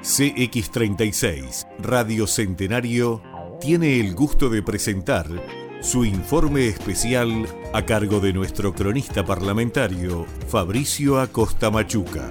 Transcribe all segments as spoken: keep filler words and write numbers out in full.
C X treinta y seis, Radio Centenario, tiene el gusto de presentar su informe especial a cargo de nuestro cronista parlamentario, Fabricio Acosta Machuca.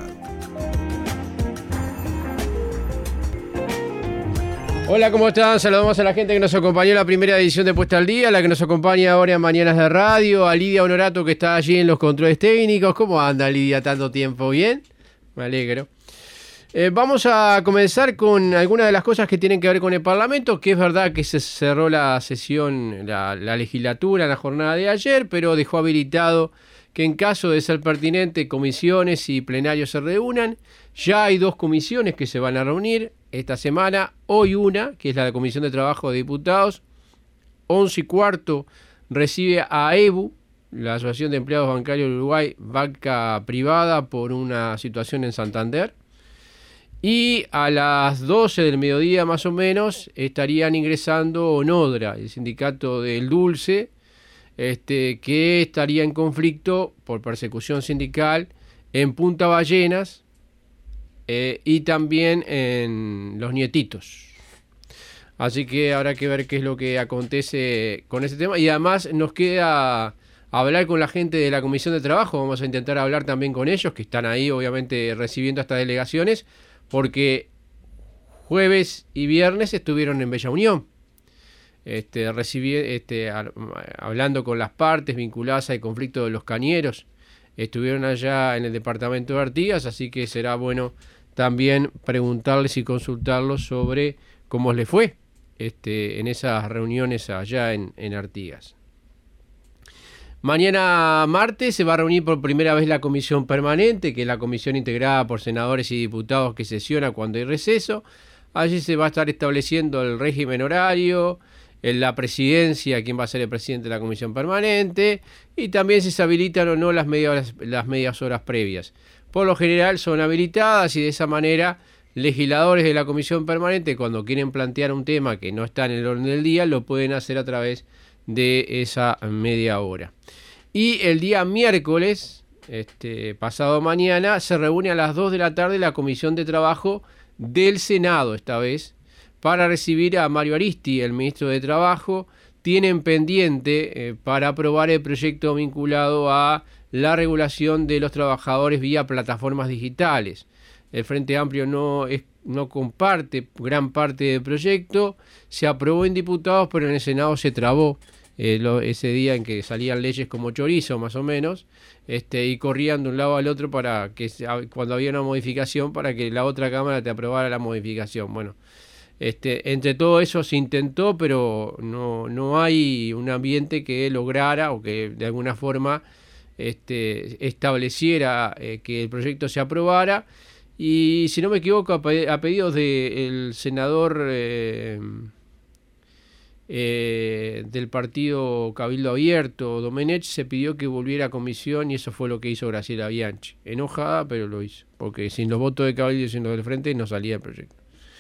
Hola, ¿cómo están? Saludamos a la gente que nos acompañó en la primera edición de Puesta al Día, la que nos acompaña ahora en Mañanas de Radio, a Lidia Honorato, que está allí en los controles técnicos. ¿Cómo anda, Lidia, tanto tiempo? ¿Bien? Me alegro. Eh, vamos a comenzar con algunas de las cosas que tienen que ver con el Parlamento, que es verdad que se cerró la sesión, la, la legislatura en la jornada de ayer, pero dejó habilitado que en caso de ser pertinente, comisiones y plenarios se reúnan. Ya hay dos comisiones que se van a reunir esta semana, hoy una, que es la de Comisión de Trabajo de Diputados, once y cuarto recibe a E B U, la Asociación de Empleados Bancarios de Uruguay, banca privada por una situación en Santander. Y a las doce del mediodía más o menos estarían ingresando ONODRA, el sindicato del dulce, este, que estaría en conflicto por persecución sindical en Punta Ballenas eh, y también en Los Nietitos. Así que habrá que ver qué es lo que acontece con ese tema. Y además nos queda hablar con la gente de la Comisión de Trabajo. Vamos a intentar hablar también con ellos, que están ahí obviamente recibiendo estas delegaciones, porque jueves y viernes estuvieron en Bella Unión, este, recibí, este, a, hablando con las partes vinculadas al conflicto de los cañeros. Estuvieron allá en el departamento de Artigas, así que será bueno también preguntarles y consultarlos sobre cómo les fue este, en esas reuniones allá en, en Artigas. Mañana martes se va a reunir por primera vez la comisión permanente, que es la comisión integrada por senadores y diputados que sesiona cuando hay receso. Allí se va a estar estableciendo el régimen horario, la presidencia, quién va a ser el presidente de la comisión permanente, y también si se habilitan o no las medias, las medias horas previas. Por lo general son habilitadas y de esa manera legisladores de la comisión permanente, cuando quieren plantear un tema que no está en el orden del día, lo pueden hacer a través de esa media hora. Y el día miércoles, este, pasado mañana, se reúne a las dos de la tarde la Comisión de Trabajo del Senado, esta vez, para recibir a Mario Aristi, el ministro de Trabajo. Tienen pendiente eh, para aprobar el proyecto vinculado a la regulación de los trabajadores vía plataformas digitales. El Frente Amplio no, es, no comparte gran parte del proyecto, se aprobó en diputados, pero en el Senado se trabó. Eh, lo, ese día en que salían leyes como chorizo más o menos, este, y corrían de un lado al otro para que cuando había una modificación para que la otra cámara te aprobara la modificación. Bueno, este, entre todo eso se intentó, pero no, no hay un ambiente que lograra o que de alguna forma este, estableciera eh, que el proyecto se aprobara. Y si no me equivoco, a, pe- a pedidos del senador eh, Eh, del partido Cabildo Abierto, Domenech, se pidió que volviera a comisión y eso fue lo que hizo Graciela Bianchi. Enojada, pero lo hizo, porque sin los votos de Cabildo y sin los del Frente no salía el proyecto.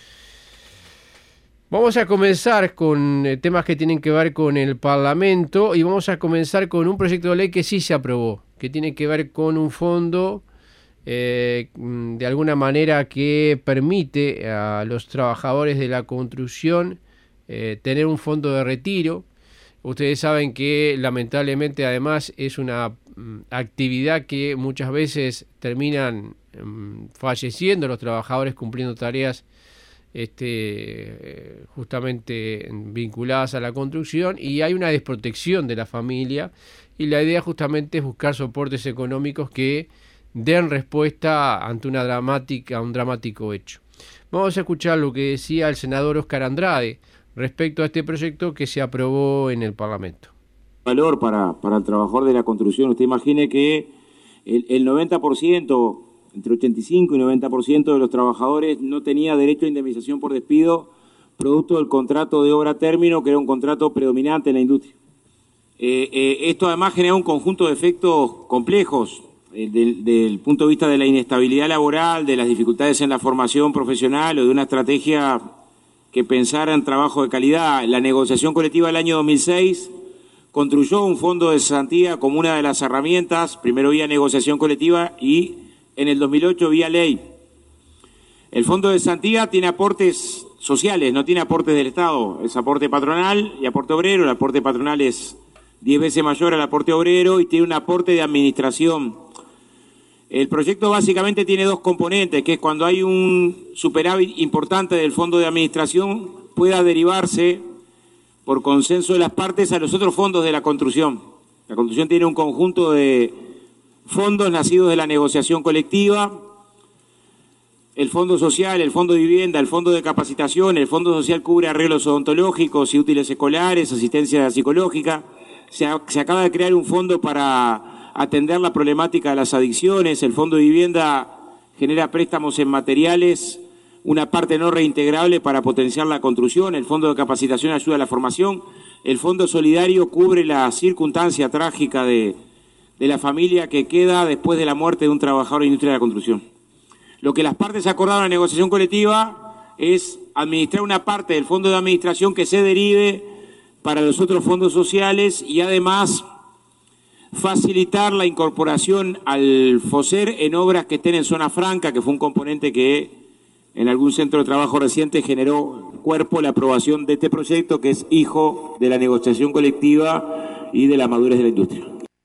Vamos a comenzar con eh, temas que tienen que ver con el Parlamento y vamos a comenzar con un proyecto de ley que sí se aprobó, que tiene que ver con un fondo eh, de alguna manera que permite a los trabajadores de la construcción Eh, tener un fondo de retiro. Ustedes saben que lamentablemente además es una mm, actividad que muchas veces terminan mm, falleciendo los trabajadores cumpliendo tareas este, justamente vinculadas a la construcción, y hay una desprotección de la familia, y la idea justamente es buscar soportes económicos que den respuesta ante una dramática, un dramático hecho. Vamos a escuchar lo que decía el senador Oscar Andrade respecto a este proyecto que se aprobó en el Parlamento. Valor para, para el trabajador de la construcción. Usted imagine que el, el noventa por ciento, entre ochenta y cinco y noventa por ciento de los trabajadores no tenía derecho a indemnización por despido producto del contrato de obra término, que era un contrato predominante en la industria. Eh, eh, esto además genera un conjunto de efectos complejos eh, del, del punto de vista de la inestabilidad laboral, de las dificultades en la formación profesional o de una estrategia que pensara en trabajo de calidad. La negociación colectiva del año dos mil seis construyó un fondo de cesantía como una de las herramientas, primero vía negociación colectiva y en el dos mil ocho vía ley. El Fondo de Cesantía tiene aportes sociales, no tiene aportes del Estado, es aporte patronal y aporte obrero. El aporte patronal es diez veces mayor al aporte obrero y tiene un aporte de administración. El proyecto básicamente tiene dos componentes, que es cuando hay un superávit importante del fondo de administración, pueda derivarse por consenso de las partes a los otros fondos de la construcción. La construcción tiene un conjunto de fondos nacidos de la negociación colectiva, el Fondo Social, el Fondo de Vivienda, el Fondo de Capacitación. El Fondo Social cubre arreglos odontológicos y útiles escolares, asistencia psicológica. Se, se acaba de crear un fondo para atender la problemática de las adicciones. El Fondo de Vivienda genera préstamos en materiales, una parte no reintegrable para potenciar la construcción. El Fondo de Capacitación ayuda a la formación. El Fondo Solidario cubre la circunstancia trágica de, de la familia que queda después de la muerte de un trabajador de la industria de la construcción. Lo que las partes acordaron en la negociación colectiva es administrar una parte del fondo de administración que se derive para los otros fondos sociales y además facilitar la incorporación al FOSER en obras que estén en zona franca, que fue un componente que en algún centro de trabajo reciente generó cuerpo la aprobación de este proyecto, que es hijo de la negociación colectiva y de la madurez de la industria.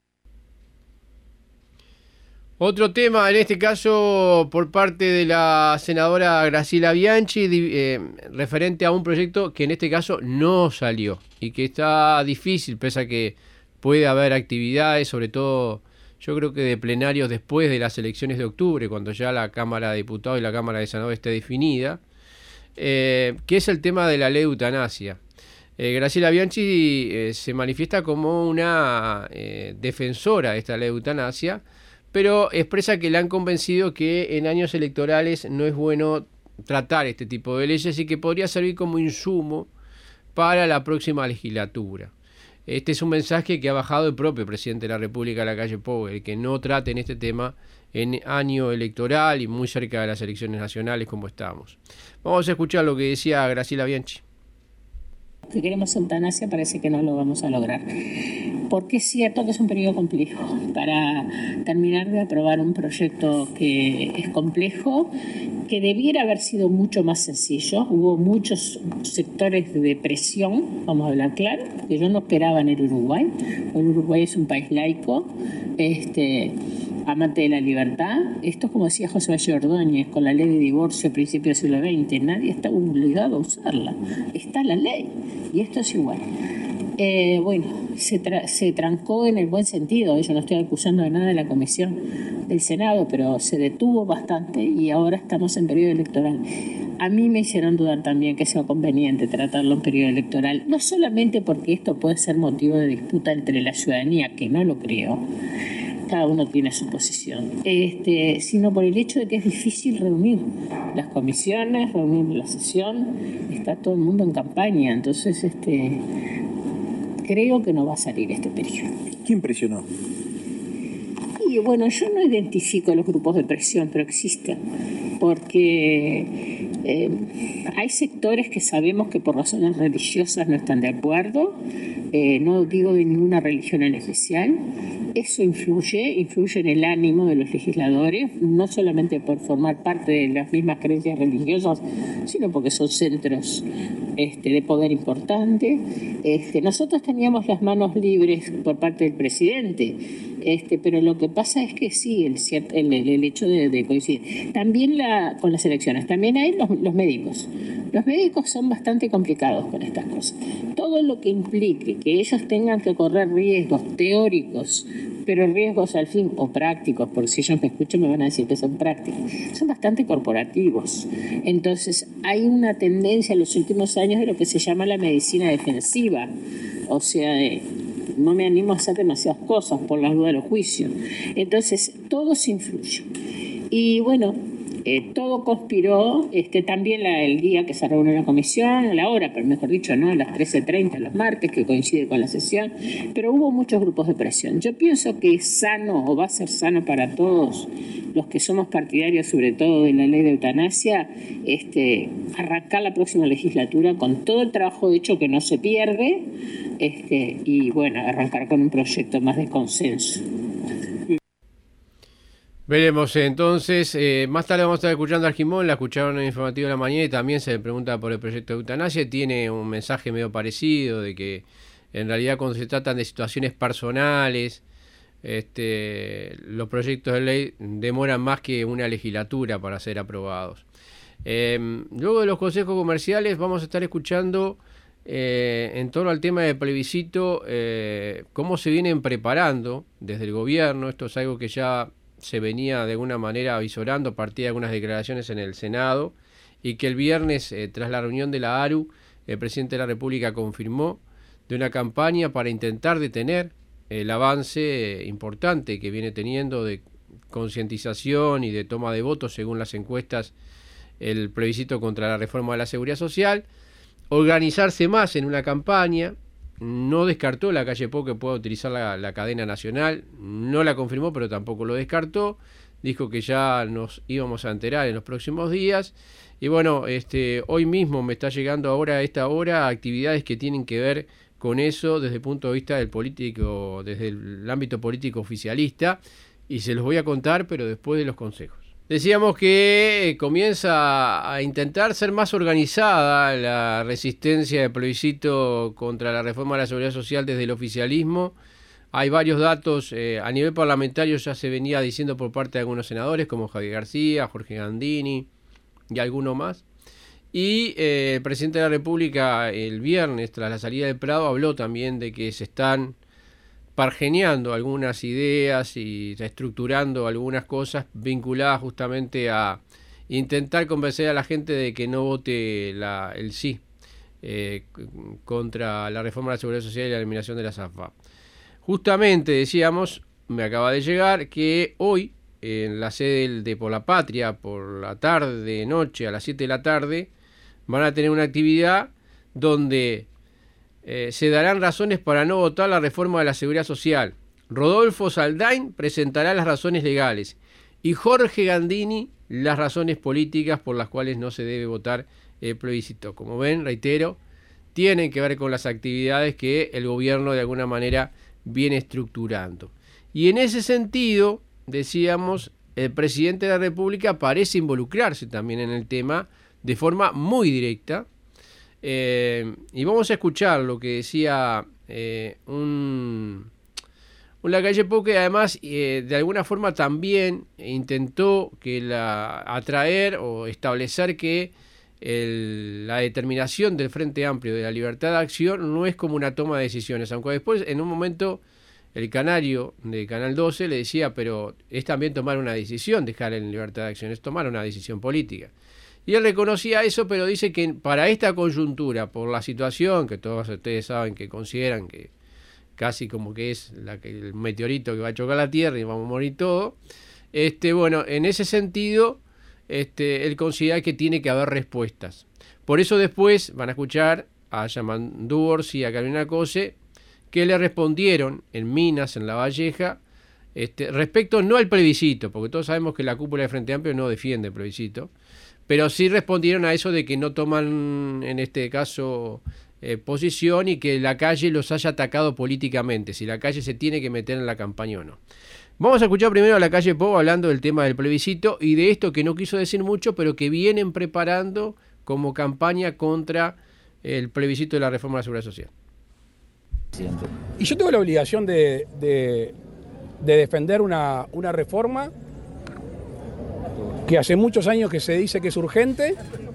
Otro tema, en este caso por parte de la senadora Graciela Bianchi, eh, referente a un proyecto que en este caso no salió y que está difícil, pese a que puede haber actividades, sobre todo yo creo que de plenarios después de las elecciones de octubre, cuando ya la Cámara de Diputados y la Cámara de Senadores esté definida, eh, que es el tema de la ley de eutanasia. Eh, Graciela Bianchi eh, se manifiesta como una eh, defensora de esta ley de eutanasia, pero expresa que le han convencido que en años electorales no es bueno tratar este tipo de leyes y que podría servir como insumo para la próxima legislatura. Este es un mensaje que ha bajado el propio presidente de la República, Lacalle Pou, el que no traten este tema en año electoral y muy cerca de las elecciones nacionales como estamos. Vamos a escuchar lo que decía Graciela Bianchi. Que queremos eutanasia parece que no lo vamos a lograr, porque es cierto que es un periodo complejo para terminar de aprobar un proyecto que es complejo, que debiera haber sido mucho más sencillo. Hubo muchos sectores de presión, vamos a hablar claro, que yo no esperaba en el Uruguay. El Uruguay es un país laico, este, amante de la libertad. Esto es como decía José Valle Ordóñez con la ley de divorcio a principios del siglo veinte, nadie está obligado a usarla, está la ley, y esto es igual. Eh, bueno, se, tra- se trancó en el buen sentido. Yo no estoy acusando de nada de la comisión del Senado, pero se detuvo bastante y ahora estamos en periodo electoral. A mí me hicieron dudar también que sea conveniente tratarlo en periodo electoral, no solamente porque esto puede ser motivo de disputa entre la ciudadanía, que no lo creo, cada uno tiene su posición, este, sino por el hecho de que es difícil reunir las comisiones, reunir la sesión, está todo el mundo en campaña, entonces este, creo que no va a salir este periodo. ¿Quién presionó? Y bueno, yo no identifico los grupos de presión, pero existen, porque eh, hay sectores que sabemos que por razones religiosas no están de acuerdo, eh, no digo de ninguna religión en especial. Eso influye, influye en el ánimo de los legisladores, no solamente por formar parte de las mismas creencias religiosas, sino porque son centros este, de poder importante. Este, nosotros teníamos las manos libres por parte del presidente, este, pero lo que pasa es que sí, el, el, el hecho de, de coincidir. También la, con las elecciones, también hay los, los médicos. Los médicos son bastante complicados con estas cosas. Todo lo que implique que ellos tengan que correr riesgos teóricos, pero riesgos al fin, o prácticos, porque si ellos me escuchan me van a decir que son prácticos, son bastante corporativos. Entonces hay una tendencia en los últimos años de lo que se llama la medicina defensiva, o sea, de, no me animo a hacer demasiadas cosas por las dudas de los juicios. Entonces todo se influye. Y bueno, Eh, todo conspiró, este, también la, el día que se reúne la comisión, a la hora, pero mejor dicho, no, a las trece treinta los martes, que coincide con la sesión, pero hubo muchos grupos de presión. Yo pienso que es sano, o va a ser sano para todos los que somos partidarios, sobre todo de la ley de eutanasia, este, arrancar la próxima legislatura con todo el trabajo hecho que no se pierde, este, y bueno, arrancar con un proyecto más de consenso. Veremos entonces, eh, más tarde vamos a estar escuchando a Argimón, la escucharon en el informativo de la mañana y también se le pregunta por el proyecto de eutanasia. Tiene un mensaje medio parecido de que en realidad cuando se tratan de situaciones personales, este, los proyectos de ley demoran más que una legislatura para ser aprobados. Eh, luego de los consejos comerciales vamos a estar escuchando eh, en torno al tema del plebiscito, eh, cómo se vienen preparando desde el gobierno. Esto es algo que ya se venía de alguna manera avisorando a partir de algunas declaraciones en el Senado, y que el viernes, eh, tras la reunión de la A R U, el presidente de la República confirmó de una campaña para intentar detener el avance importante que viene teniendo de concientización y de toma de votos, según las encuestas, el plebiscito contra la reforma de la Seguridad Social. Organizarse más en una campaña. No descartó la calle Pou que pueda utilizar la, la cadena nacional, no la confirmó, pero tampoco lo descartó. Dijo que ya nos íbamos a enterar en los próximos días. Y bueno, este, hoy mismo me está llegando ahora a esta hora actividades que tienen que ver con eso desde el punto de vista del político, desde el ámbito político oficialista, y se los voy a contar, pero después de los consejos. Decíamos que comienza a intentar ser más organizada la resistencia del plebiscito contra la reforma de la Seguridad Social desde el oficialismo. Hay varios datos, eh, a nivel parlamentario ya se venía diciendo por parte de algunos senadores como Javier García, Jorge Gandini y alguno más. Y eh, el presidente de la República el viernes, tras la salida del Prado, habló también de que se están pargeneando algunas ideas y estructurando algunas cosas vinculadas justamente a intentar convencer a la gente de que no vote la, el sí eh, contra la reforma de la Seguridad Social y la eliminación de la Z A F A. Justamente decíamos, me acaba de llegar, que hoy en la sede de Por la Patria, por la tarde, noche, a las siete de la tarde, van a tener una actividad donde Eh, se darán razones para no votar la reforma de la Seguridad Social. Rodolfo Saldain presentará las razones legales y Jorge Gandini las razones políticas por las cuales no se debe votar el plebiscito. Como ven, reitero, tienen que ver con las actividades que el gobierno de alguna manera viene estructurando. Y en ese sentido, decíamos, el presidente de la República parece involucrarse también en el tema de forma muy directa. Eh, y vamos a escuchar lo que decía eh, un, un Lacalle Pou, que además eh, de alguna forma también intentó que la, atraer o establecer que el, la determinación del Frente Amplio de la libertad de acción no es como una toma de decisiones, aunque después en un momento el canario de Canal doce le decía, pero es también tomar una decisión, dejar en libertad de acción, es tomar una decisión política. Y él reconocía eso, pero dice que para esta coyuntura, por la situación que todos ustedes saben que consideran que casi como que es la que, el meteorito que va a chocar la Tierra y vamos a morir todos, este, bueno, en ese sentido, este, él considera que tiene que haber respuestas. Por eso después van a escuchar a Yamandú Orsi y a Carolina Cose, que le respondieron en Minas, en La Valleja, este, respecto no al plebiscito, porque todos sabemos que la cúpula de Frente Amplio no defiende el plebiscito, pero sí respondieron a eso de que no toman, en este caso, eh, posición y que la calle los haya atacado políticamente, si la calle se tiene que meter en la campaña o no. Vamos a escuchar primero a Lacalle Pou hablando del tema del plebiscito y de esto que no quiso decir mucho, pero que vienen preparando como campaña contra el plebiscito de la reforma de la Seguridad Social. Y yo tengo la obligación de, de, de defender una, una reforma que hace muchos años que se dice que es urgente,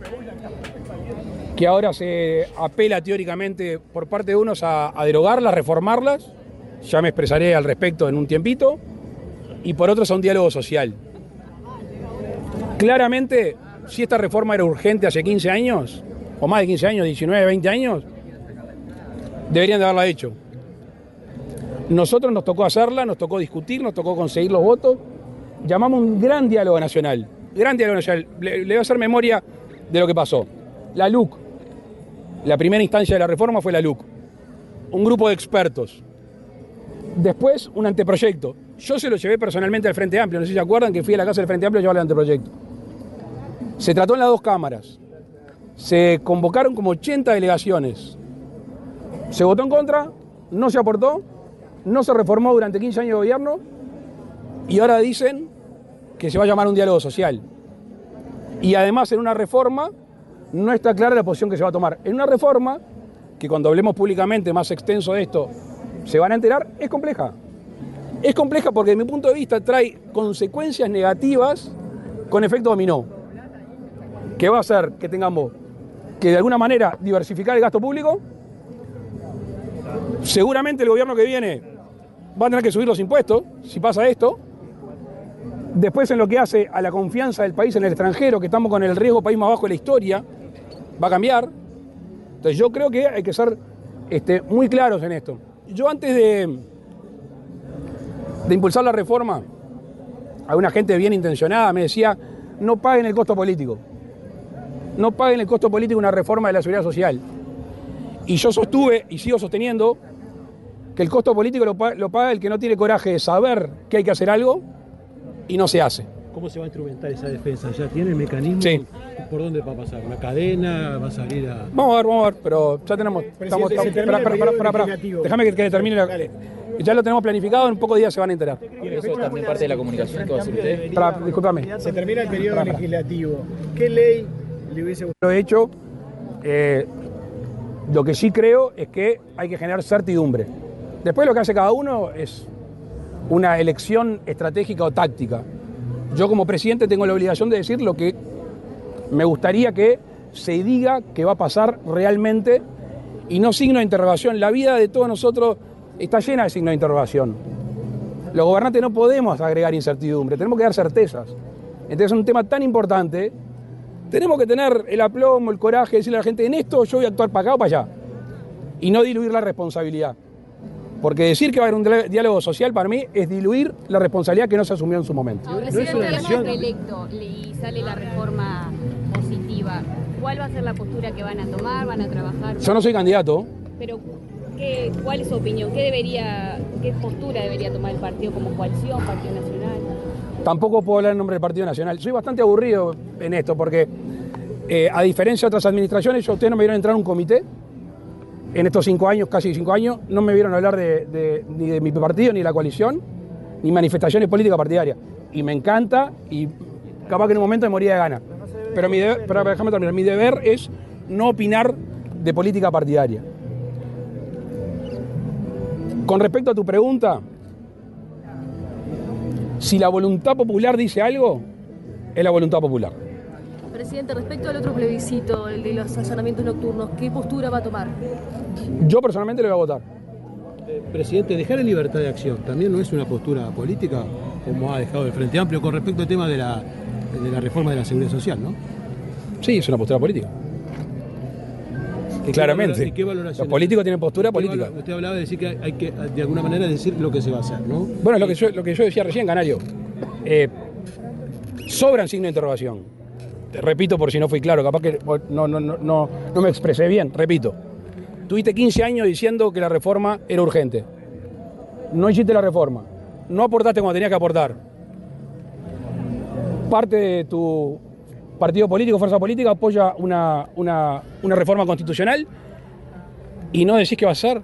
que ahora se apela teóricamente por parte de unos a, a derogarlas, reformarlas, ya me expresaré al respecto en un tiempito, y por otros a un diálogo social. Claramente, si esta reforma era urgente hace quince años, o más de quince años, diecinueve, veinte años, deberían de haberla hecho. Nosotros nos tocó hacerla, nos tocó discutir, nos tocó conseguir los votos, llamamos un gran diálogo nacional. Gran diálogo nacional. Le, le voy a hacer memoria de lo que pasó. La L U C, la primera instancia de la reforma fue la L U C. Un grupo de expertos. Después, un anteproyecto. Yo se lo llevé personalmente al Frente Amplio. No sé si se acuerdan que fui a la casa del Frente Amplio a llevar el anteproyecto. Se trató en las dos cámaras. Se convocaron como ochenta delegaciones. Se votó en contra, no se aportó, no se reformó durante quince años de gobierno y ahora dicen que se va a llamar un diálogo social. Y además en una reforma no está clara la posición que se va a tomar. En una reforma, que cuando hablemos públicamente más extenso de esto, se van a enterar, es compleja. Es compleja porque desde mi punto de vista trae consecuencias negativas con efecto dominó. Que va a hacer que tengamos que de alguna manera diversificar el gasto público. Seguramente el gobierno que viene va a tener que subir los impuestos, si pasa esto. Después en lo que hace a la confianza del país en el extranjero, que estamos con el riesgo país más bajo de la historia, va a cambiar. Entonces yo creo que hay que ser este, muy claros en esto. Yo antes de, de impulsar la reforma, alguna gente bien intencionada me decía, no paguen el costo político. No paguen el costo político una reforma de la seguridad social. Y yo sostuve y sigo sosteniendo que el costo político lo paga, lo paga el que no tiene coraje de saber que hay que hacer algo y no se hace. ¿Cómo se va a instrumentar esa defensa? ¿Ya tiene el mecanismo? Sí. ¿Por dónde va a pasar? ¿La cadena? ¿Va a salir a...? Vamos a ver, vamos a ver, pero ya tenemos... Estamos, estamos, espera, espera, espera, espera, espera. Déjame que, que termine la... Ya lo tenemos planificado, en pocos días se van a enterar. ¿Eso también parte de la comunicación que va a hacer usted? Para, discúlpame. Se termina el periodo para, legislativo. ¿Qué ley le hubiese gustado? Lo he hecho. Eh, lo que sí creo es que hay que generar certidumbre. Después lo que hace cada uno es una elección estratégica o táctica. Yo como presidente tengo la obligación de decir lo que me gustaría que se diga que va a pasar realmente y no signo de interrogación. La vida de todos nosotros está llena de signos de interrogación. Los gobernantes no podemos agregar incertidumbre, tenemos que dar certezas. Entonces es un tema tan importante, tenemos que tener el aplomo, el coraje de decirle a la gente, en esto yo voy a actuar para acá o para allá. Y no diluir la responsabilidad. Porque decir que va a haber un diálogo social para mí es diluir la responsabilidad que no se asumió en su momento. Ahora, No si es el una gobierno elección. es reelecto y sale la reforma positiva, ¿cuál va a ser la postura que van a tomar? ¿Van a trabajar? Yo no soy candidato. Pero, ¿qué, ¿cuál es su opinión? ¿Qué debería, qué postura debería tomar el partido como coalición, Partido Nacional? Tampoco puedo hablar en nombre del Partido Nacional. Soy bastante aburrido en esto porque, eh, a diferencia de otras administraciones, yo, ustedes no me vieron entrar a un comité. En estos cinco años, casi cinco años, no me vieron hablar de, de, ni de mi partido, ni de la coalición, ni manifestaciones políticas partidarias. Y me encanta, y capaz que en un momento me moría de gana. Pero, mi deber, pero déjame terminar, mi deber es no opinar de política partidaria. Con respecto a tu pregunta, si la voluntad popular dice algo, es la voluntad popular. Presidente, respecto al otro plebiscito, el de los allanamientos nocturnos, ¿qué postura va a tomar? Yo personalmente le voy a votar. Eh, presidente, dejar en libertad de acción también no es una postura política, como ha dejado el Frente Amplio con respecto al tema de la, de la reforma de la seguridad social, ¿no? Sí, es una postura política. ¿Y Claramente. ¿Y qué valoración? Los políticos tienen postura usted política. Habla, usted hablaba de decir que hay que, de alguna manera, decir lo que se va a hacer, ¿no? Bueno, es lo que yo, lo que yo decía recién, Canario. Eh, sobran signos de interrogación. Te repito por si no fui claro, capaz que no, no, no, no, no me expresé bien, repito. Tuviste quince años diciendo que la reforma era urgente. No hiciste la reforma. No aportaste cuando tenías que aportar. Parte de tu partido político, fuerza política, apoya una, una, una reforma constitucional y no decís qué va a hacer.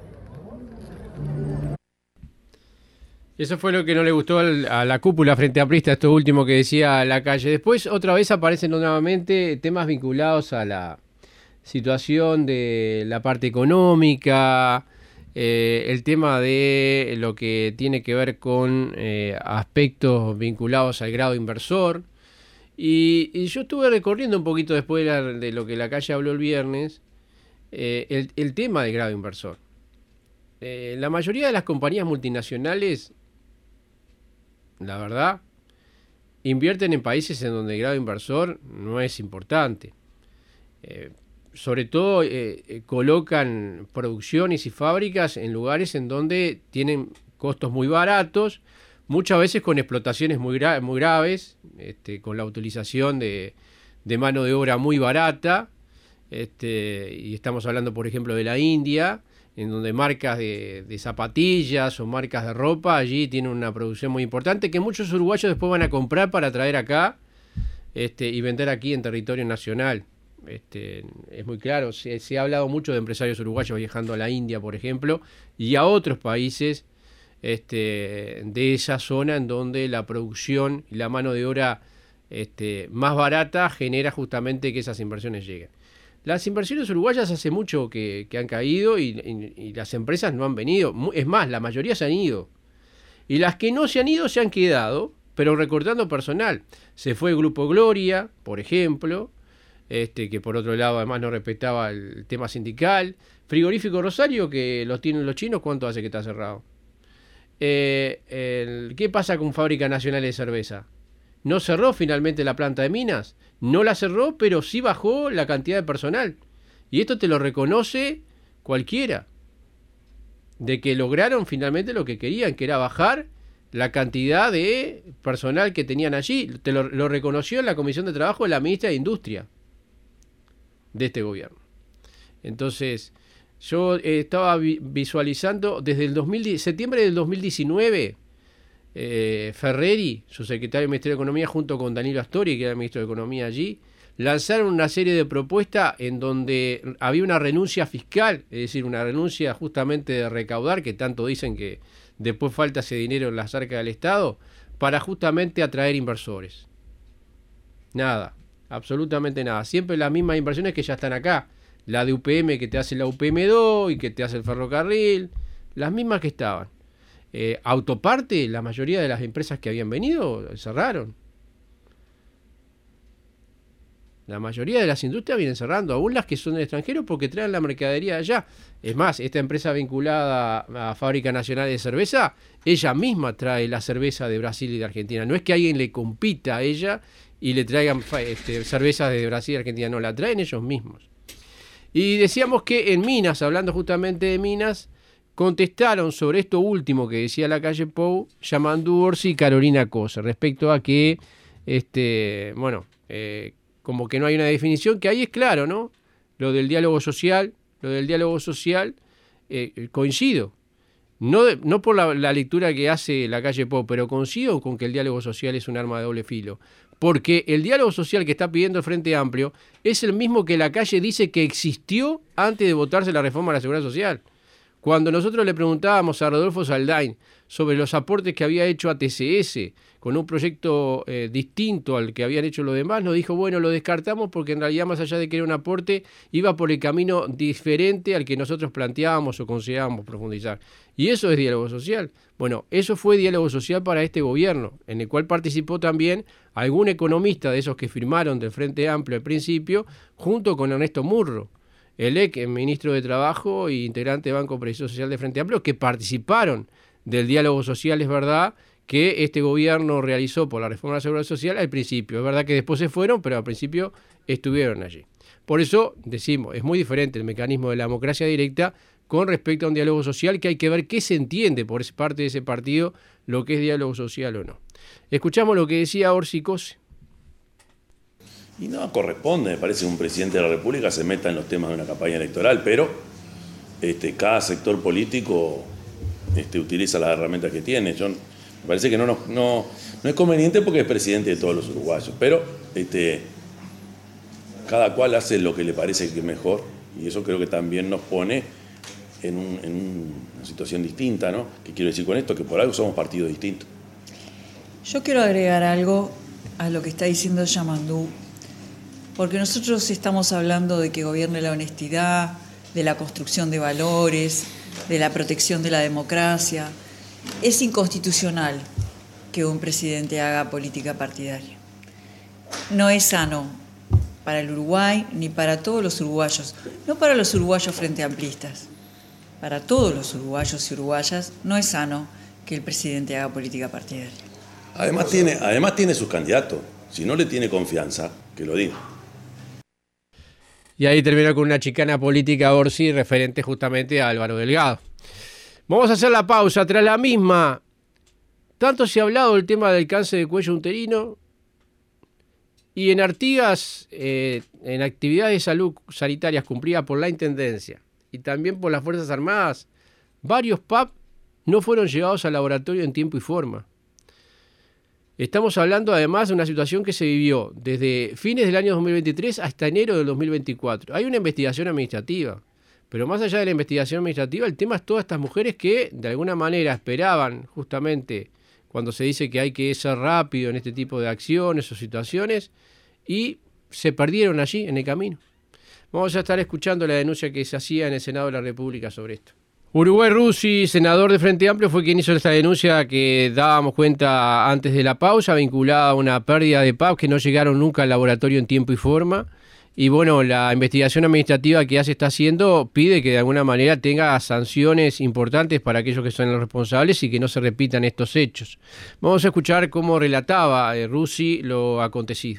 Eso fue lo que no le gustó al, a la cúpula frente amplista, esto último que decía Lacalle. Después, otra vez aparecen nuevamente temas vinculados a la situación de la parte económica, eh, el tema de lo que tiene que ver con eh, aspectos vinculados al grado inversor. Y, y yo estuve recorriendo un poquito después de, la, de lo que Lacalle habló el viernes, eh, el, el tema del grado inversor. Eh, la mayoría de las compañías multinacionales, la verdad, invierten en países en donde el grado inversor no es importante. Eh, sobre todo eh, eh, colocan producciones y fábricas en lugares en donde tienen costos muy baratos, muchas veces con explotaciones muy, gra muy graves, este, con la utilización de, de mano de obra muy barata, este, y estamos hablando por ejemplo de la India, en donde marcas de, de zapatillas o marcas de ropa allí tienen una producción muy importante que muchos uruguayos después van a comprar para traer acá este, y vender aquí en territorio nacional. Este, es muy claro, se, se ha hablado mucho de empresarios uruguayos viajando a la India, por ejemplo, y a otros países este, de esa zona en donde la producción y la mano de obra este, más barata genera justamente que esas inversiones lleguen. Las inversiones uruguayas hace mucho que, que han caído y, y, y las empresas no han venido. Es más, la mayoría se han ido. Y las que no se han ido se han quedado, pero recortando personal. Se fue el Grupo Gloria, por ejemplo, este, que por otro lado además no respetaba el tema sindical. Frigorífico Rosario, que los tienen los chinos, ¿cuánto hace que está cerrado? Eh, el, ¿Qué pasa con Fábrica Nacional de Cerveza? ¿No cerró finalmente la planta de Minas? No la cerró, pero sí bajó la cantidad de personal. Y esto te lo reconoce cualquiera. De que lograron finalmente lo que querían, que era bajar la cantidad de personal que tenían allí. Te lo, lo reconoció en la Comisión de Trabajo de la ministra de Industria de este gobierno. Entonces, yo eh, estaba vi- visualizando desde el dos mil, septiembre del dos mil diecinueve... Eh, Ferreri, su secretario de Ministerio de Economía, junto con Danilo Astori, que era el ministro de Economía allí, lanzaron una serie de propuestas en donde había una renuncia fiscal, es decir, una renuncia justamente de recaudar, que tanto dicen que después falta ese dinero en las arcas del Estado, para justamente atraer inversores. Nada, absolutamente nada. Siempre las mismas inversiones que ya están acá. La de U P M que te hace la U P M dos y que te hace el ferrocarril, las mismas que estaban. Eh, autoparte, la mayoría de las empresas que habían venido cerraron. La mayoría de las industrias vienen cerrando, aún las que son del extranjero, porque traen la mercadería de allá. Es más, esta empresa vinculada a Fábrica Nacional de Cerveza, ella misma trae la cerveza de Brasil y de Argentina. No es que alguien le compita a ella y le traigan este, cervezas de Brasil y Argentina, no, la traen ellos mismos. Y decíamos que en Minas, hablando justamente de Minas, contestaron sobre esto último que decía la calle Pou, Yamandu Orsi y Carolina Cosa, respecto a que, este, bueno, eh, como que no hay una definición, que ahí es claro, ¿no? Lo del diálogo social, lo del diálogo social, eh, coincido. No, de, no por la, la lectura que hace la calle Pou, pero coincido con que el diálogo social es un arma de doble filo. Porque el diálogo social que está pidiendo el Frente Amplio es el mismo que la calle dice que existió antes de votarse la reforma de la Seguridad Social. Cuando nosotros le preguntábamos a Rodolfo Saldain sobre los aportes que había hecho a T C S con un proyecto eh, distinto al que habían hecho los demás, nos dijo, bueno, lo descartamos porque en realidad más allá de que era un aporte, iba por el camino diferente al que nosotros planteábamos o considerábamos profundizar. Y eso es diálogo social. Bueno, eso fue diálogo social para este gobierno, en el cual participó también algún economista de esos que firmaron del Frente Amplio al principio, junto con Ernesto Murro, el ex ministro de Trabajo e integrante de Banco Previsión Social de Frente Amplio, que participaron del diálogo social, es verdad, que este gobierno realizó por la reforma de la Seguridad Social al principio. Es verdad que después se fueron, pero al principio estuvieron allí. Por eso, decimos, es muy diferente el mecanismo de la democracia directa con respecto a un diálogo social, que hay que ver qué se entiende por parte de ese partido, lo que es diálogo social o no. Escuchamos lo que decía Orsi Cose. Y no corresponde, me parece, que un presidente de la República se meta en los temas de una campaña electoral, pero este, cada sector político este, utiliza las herramientas que tiene. Yo, me parece que no, no, no, no es conveniente porque es presidente de todos los uruguayos, pero este, cada cual hace lo que le parece que es mejor, y eso creo que también nos pone en, un, en una situación distinta, ¿no? ¿Qué quiero decir con esto? Que por algo somos partidos distintos. Yo quiero agregar algo a lo que está diciendo Yamandu, porque nosotros estamos hablando de que gobierne la honestidad, de la construcción de valores, de la protección de la democracia. Es inconstitucional que un presidente haga política partidaria. No es sano para el Uruguay ni para todos los uruguayos, no para los uruguayos frente amplistas. Para todos los uruguayos y uruguayas no es sano que el presidente haga política partidaria. Además tiene, además tiene sus candidatos. Si no le tiene confianza, que lo diga. Y ahí terminó con una chicana política Orsi referente justamente a Álvaro Delgado. Vamos a hacer la pausa. Tras la misma, tanto se ha hablado del tema del cáncer de cuello uterino y en Artigas, eh, en actividades de salud sanitarias cumplidas por la Intendencia y también por las Fuerzas Armadas, varios P A P no fueron llevados al laboratorio en tiempo y forma. Estamos hablando además de una situación que se vivió desde fines del año dos mil veintitrés hasta enero del dos mil veinticuatro. Hay una investigación administrativa, Pero más allá de la investigación administrativa, el tema es todas estas mujeres que de alguna manera esperaban justamente cuando se dice que hay que ser rápido en este tipo de acciones o situaciones y se perdieron allí en el camino. Vamos a estar escuchando la denuncia que se hacía en el Senado de la República sobre esto. Uruguay Russi, senador de Frente Amplio, fue quien hizo esta denuncia que dábamos cuenta antes de la pausa, vinculada a una pérdida de P A P que no llegaron nunca al laboratorio en tiempo y forma. Y bueno, la investigación administrativa que ya se está haciendo pide que de alguna manera tenga sanciones importantes para aquellos que son los responsables y que no se repitan estos hechos. Vamos a escuchar cómo relataba eh, Russi lo acontecido.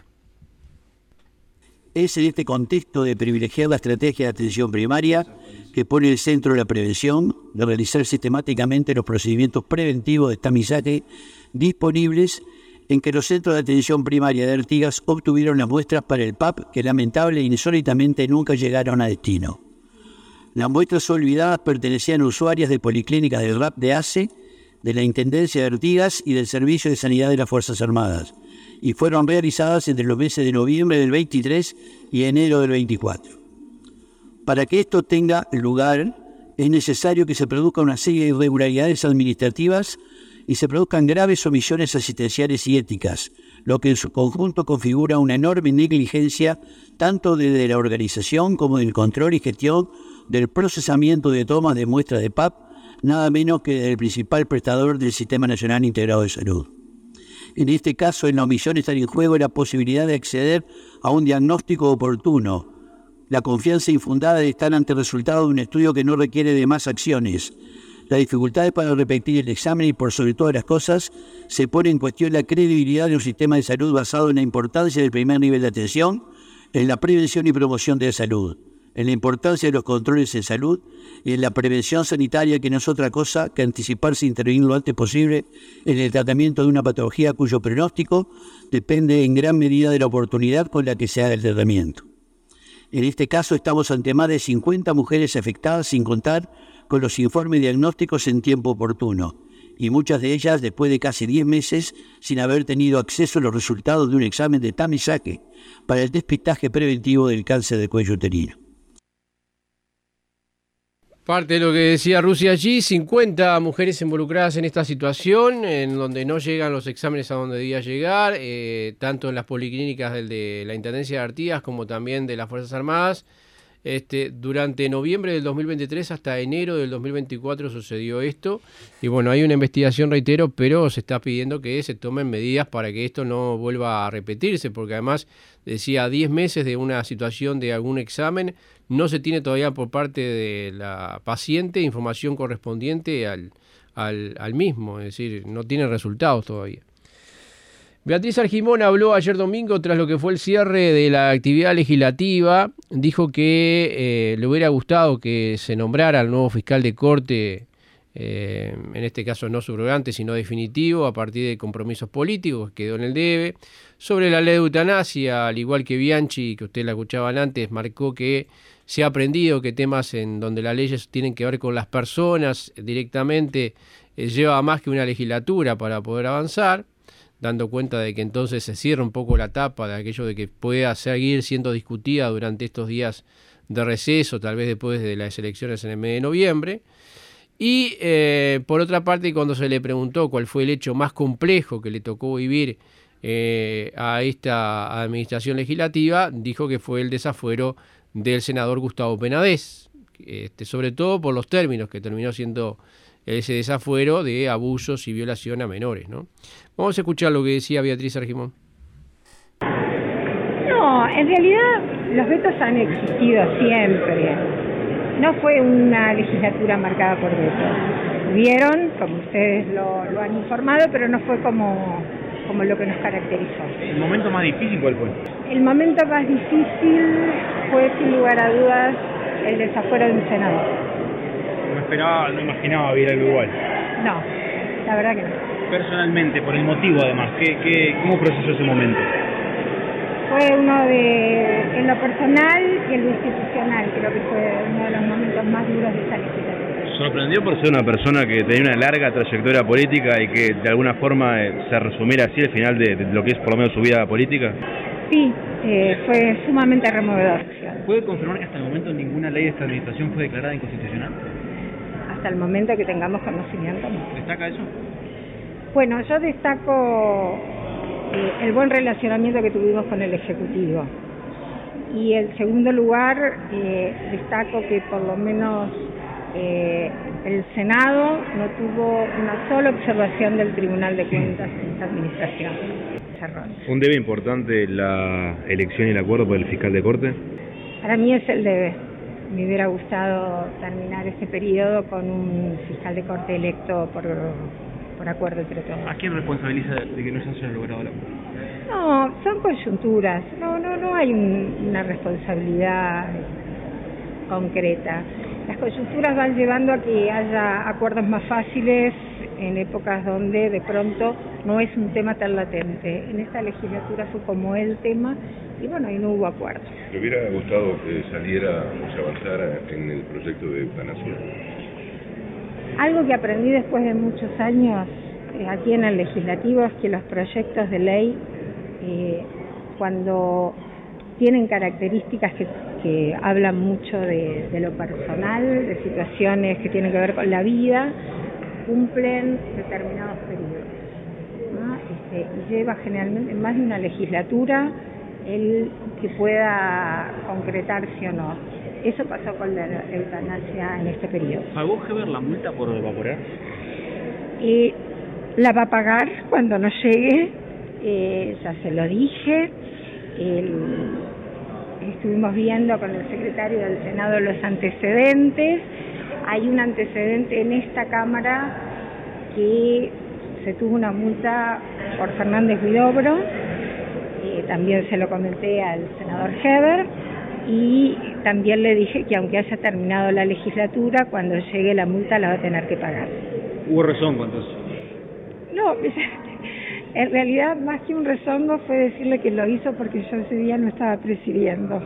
Es en este contexto de privilegiar la estrategia de atención primaria que pone el centro de la prevención, de realizar sistemáticamente los procedimientos preventivos de tamizaje disponibles, en que los centros de atención primaria de Artigas obtuvieron las muestras para el P A P que lamentable e insólitamente nunca llegaron a destino. Las muestras olvidadas pertenecían a usuarias de policlínicas del R A P de A C E, de la Intendencia de Artigas y del Servicio de Sanidad de las Fuerzas Armadas, y fueron realizadas entre los meses de noviembre del veintitrés y enero del veinticuatro. Para que esto tenga lugar, es necesario que se produzca una serie de irregularidades administrativas y se produzcan graves omisiones asistenciales y éticas, lo que en su conjunto configura una enorme negligencia tanto desde la organización como del control y gestión del procesamiento de tomas de muestras de P A P, nada menos que del principal prestador del Sistema Nacional Integrado de Salud. En este caso, en la omisión está en juego la posibilidad de acceder a un diagnóstico oportuno, la confianza infundada de estar ante el resultado de un estudio que no requiere de más acciones, las dificultades para repetir el examen y, por sobre todas las cosas, se pone en cuestión la credibilidad de un sistema de salud basado en la importancia del primer nivel de atención, en la prevención y promoción de la salud, en la importancia de los controles en salud y en la prevención sanitaria, que no es otra cosa que anticiparse e intervenir lo antes posible en el tratamiento de una patología cuyo pronóstico depende en gran medida de la oportunidad con la que se haga el tratamiento. En este caso estamos ante más de cincuenta mujeres afectadas, sin contar con los informes diagnósticos en tiempo oportuno, y muchas de ellas después de casi diez meses sin haber tenido acceso a los resultados de un examen de tamizaje para el despistaje preventivo del cáncer de cuello uterino. Parte de lo que decía Russi allí, cincuenta mujeres involucradas en esta situación, en donde no llegan los exámenes a donde debía llegar, eh, tanto en las policlínicas del de la Intendencia de Artigas como también de las Fuerzas Armadas. Este, durante noviembre del dos mil veintitrés hasta enero del dos mil veinticuatro sucedió esto, y bueno, hay una investigación, reitero, pero se está pidiendo que se tomen medidas para que esto no vuelva a repetirse, porque además, decía, diez meses de una situación de algún examen, no se tiene todavía por parte de la paciente información correspondiente al, al, al mismo, es decir, no tiene resultados todavía. Beatriz Argimón habló ayer domingo tras lo que fue el cierre de la actividad legislativa. Dijo que eh, le hubiera gustado que se nombrara al nuevo fiscal de corte, eh, en este caso no subrogante, sino definitivo, a partir de compromisos políticos, quedó en el debe. Sobre la ley de eutanasia, al igual que Bianchi, que ustedes la escuchaban antes, marcó que se ha aprendido que temas en donde las leyes tienen que ver con las personas directamente eh, lleva más que una legislatura para poder avanzar, dando cuenta de que entonces se cierra un poco la tapa de aquello de que pueda seguir siendo discutida durante estos días de receso, tal vez después de las elecciones en el mes de noviembre. Y eh, por otra parte, cuando se le preguntó cuál fue el hecho más complejo que le tocó vivir eh, a esta administración legislativa, dijo que fue el desafuero del senador Gustavo Penades, este, sobre todo por los términos que terminó siendo ese desafuero de abusos y violación a menores, ¿no? Vamos a escuchar lo que decía Beatriz Argimón. No, en realidad los vetos han existido siempre. No fue una legislatura marcada por vetos. Hubieron, como ustedes lo, lo han informado, pero no fue como, como lo que nos caracterizó. ¿El momento más difícil cuál fue? El momento más difícil fue, sin lugar a dudas, el desafuero de un senador. No esperaba, no imaginaba vivir algo igual. No, la verdad que no. Personalmente, por el motivo además, ¿qué, qué, ¿cómo procesó ese momento? Fue uno de, en lo personal y en lo institucional, creo que fue uno de los momentos más duros de esta legislatura. ¿Sorprendió por ser una persona que tenía una larga trayectoria política y que de alguna forma se resumiera así el final de, de lo que es por lo menos su vida política? Sí, eh, fue sumamente removedor. ¿Puede confirmar que hasta el momento ninguna ley de esta administración fue declarada inconstitucional? Hasta el momento que tengamos conocimiento. ¿Destaca eso? Bueno, yo destaco eh, el buen relacionamiento que tuvimos con el Ejecutivo. Y en segundo lugar, eh, destaco que por lo menos eh, el Senado no tuvo una sola observación del Tribunal de Cuentas en esta administración. ¿Un debe importante la elección y el acuerdo por el fiscal de Corte? Para mí es el debe. Me hubiera gustado terminar este periodo con un fiscal de Corte electo por, por acuerdo entre todos. ¿A quién responsabiliza de que no se haya logrado el acuerdo? No, son coyunturas. No, no, no hay un, una responsabilidad concreta. Las coyunturas van llevando a que haya acuerdos más fáciles en épocas donde de pronto no es un tema tan latente. En esta legislatura fue como el tema y bueno, y no hubo acuerdo. ¿Le hubiera gustado que saliera o se avanzara en el proyecto de eutanasia? Algo que aprendí después de muchos años eh, aquí en el legislativo es que los proyectos de ley, eh, cuando tienen características que, que hablan mucho de, de lo personal, de situaciones que tienen que ver con la vida, cumplen determinados periodos, ¿no? Este, y lleva generalmente más de una legislatura el que pueda concretarse o no. Eso pasó con la eutanasia en este periodo. ¿Pagó Heber la multa por evaporar? Y la va a pagar cuando no llegue, eh, ya se lo dije. El, estuvimos viendo con el secretario del Senado los antecedentes. Hay un antecedente en esta Cámara que se tuvo una multa por Fernández Huidobro, eh, también se lo comenté al senador Heber, y también le dije que aunque haya terminado la legislatura, cuando llegue la multa la va a tener que pagar. ¿Hubo rezongo entonces? No, en realidad más que un rezongo fue decirle que lo hizo porque yo ese día no estaba presidiendo.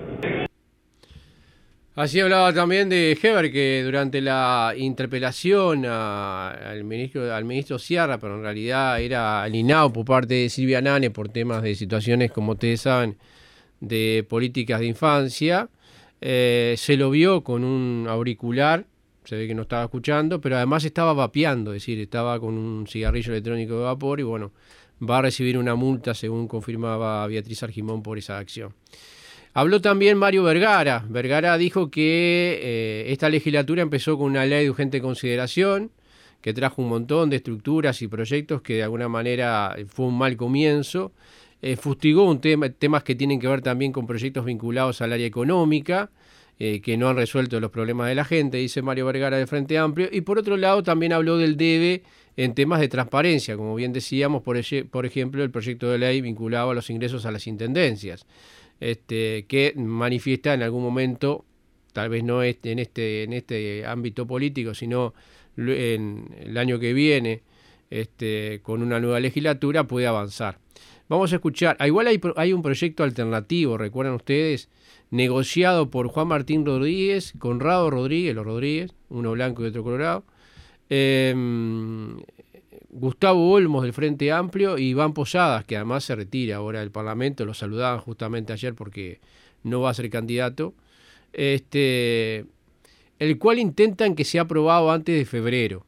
Así hablaba también de Heber, que durante la interpelación a, al, ministro, al ministro Sciarra, pero en realidad era alienado por parte de Silvia Nane por temas de situaciones, como ustedes saben, de políticas de infancia, eh, se lo vio con un auricular, se ve que no estaba escuchando, pero además estaba vapeando, es decir, estaba con un cigarrillo electrónico de vapor y bueno, va a recibir una multa, según confirmaba Beatriz Argimón, por esa acción. Habló también Mario Vergara. Vergara dijo que eh, esta legislatura empezó con una ley de urgente consideración, que trajo un montón de estructuras y proyectos que de alguna manera fue un mal comienzo. Eh, fustigó un tema, temas que tienen que ver también con proyectos vinculados al área económica, eh, que no han resuelto los problemas de la gente, dice Mario Vergara del Frente Amplio. Y por otro lado también habló del debe en temas de transparencia, como bien decíamos, por, ej- por ejemplo, el proyecto de ley vinculado a los ingresos a las intendencias. Este, que manifiesta en algún momento, tal vez no en este, en este ámbito político, sino en el año que viene, este, con una nueva legislatura, puede avanzar. Vamos a escuchar, ah, igual hay, hay un proyecto alternativo, recuerdan ustedes, negociado por Juan Martín Rodríguez, Conrado Rodríguez, los Rodríguez, uno blanco y otro colorado, eh, Gustavo Olmos del Frente Amplio y Iván Posadas, que además se retira ahora del Parlamento, lo saludaban justamente ayer porque no va a ser candidato, este, el cual intentan que sea aprobado antes de febrero.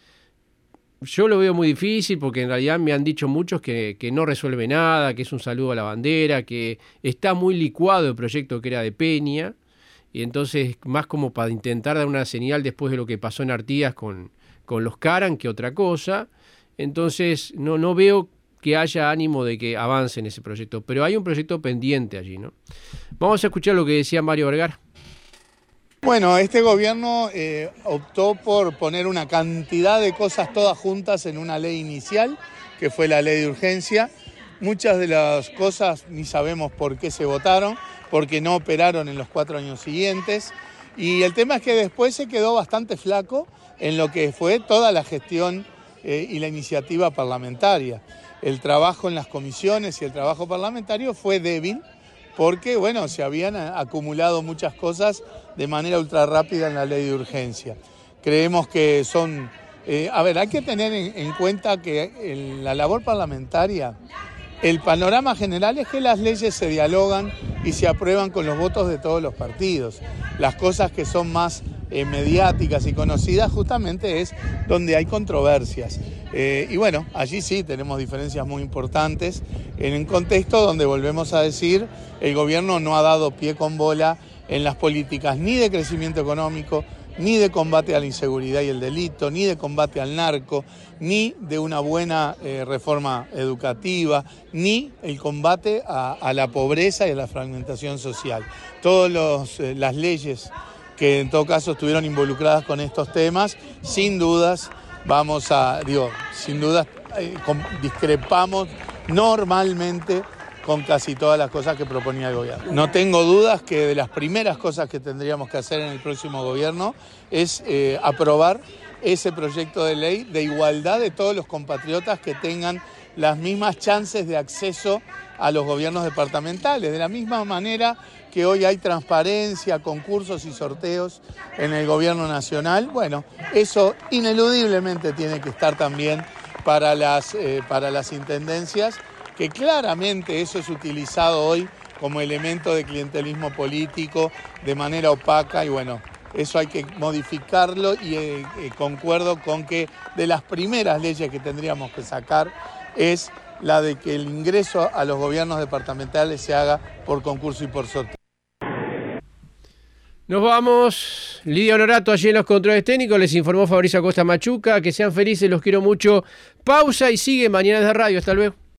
Yo lo veo muy difícil porque en realidad me han dicho muchos que, que no resuelve nada, que es un saludo a la bandera, que está muy licuado el proyecto que era de Peña, y entonces más como para intentar dar una señal después de lo que pasó en Artigas con, con los Caran que otra cosa. Entonces no, no veo que haya ánimo de que avance en ese proyecto, pero hay un proyecto pendiente allí, ¿no? Vamos a escuchar lo que decía Mario Vergara. Bueno, este gobierno eh, optó por poner una cantidad de cosas todas juntas en una ley inicial, que fue la ley de urgencia. Muchas de las cosas ni sabemos por qué se votaron, porque no operaron en los cuatro años siguientes. Y el tema es que después se quedó bastante flaco en lo que fue toda la gestión eh, y la iniciativa parlamentaria. El trabajo en las comisiones y el trabajo parlamentario fue débil, porque bueno, se habían acumulado muchas cosas de manera ultra rápida en la ley de urgencia. Creemos que son... Eh, a ver, hay que tener en, en cuenta que el, la labor parlamentaria el panorama general es que las leyes se dialogan y se aprueban con los votos de todos los partidos. Las cosas que son más eh, mediáticas y conocidas justamente es donde hay controversias. Eh, y bueno, allí sí tenemos diferencias muy importantes en un contexto donde, volvemos a decir, el gobierno no ha dado pie con bola en las políticas ni de crecimiento económico, ni de combate a la inseguridad y el delito, ni de combate al narco, ni de una buena eh, reforma educativa, ni el combate a, a la pobreza y a la fragmentación social. Todas eh, las leyes que en todo caso estuvieron involucradas con estos temas, sin dudas vamos a, digo, sin dudas eh, con, discrepamos normalmente con casi todas las cosas que proponía el gobierno. No tengo dudas que de las primeras cosas que tendríamos que hacer en el próximo gobierno es eh, aprobar ese proyecto de ley de igualdad de todos los compatriotas que tengan las mismas chances de acceso a los gobiernos departamentales, de la misma manera que hoy hay transparencia, concursos y sorteos en el gobierno nacional. Bueno, eso ineludiblemente tiene que estar también para las, eh, para las intendencias, que claramente eso es utilizado hoy como elemento de clientelismo político de manera opaca y bueno, eso hay que modificarlo y eh, eh, concuerdo con que de las primeras leyes que tendríamos que sacar es la de que el ingreso a los gobiernos departamentales se haga por concurso y por sorteo. Nos vamos. Lidia Honorato allí en los controles técnicos. Les informó Fabricio Acosta Machuca. Que sean felices, los quiero mucho. Pausa y sigue Mañanas de Radio. Hasta luego.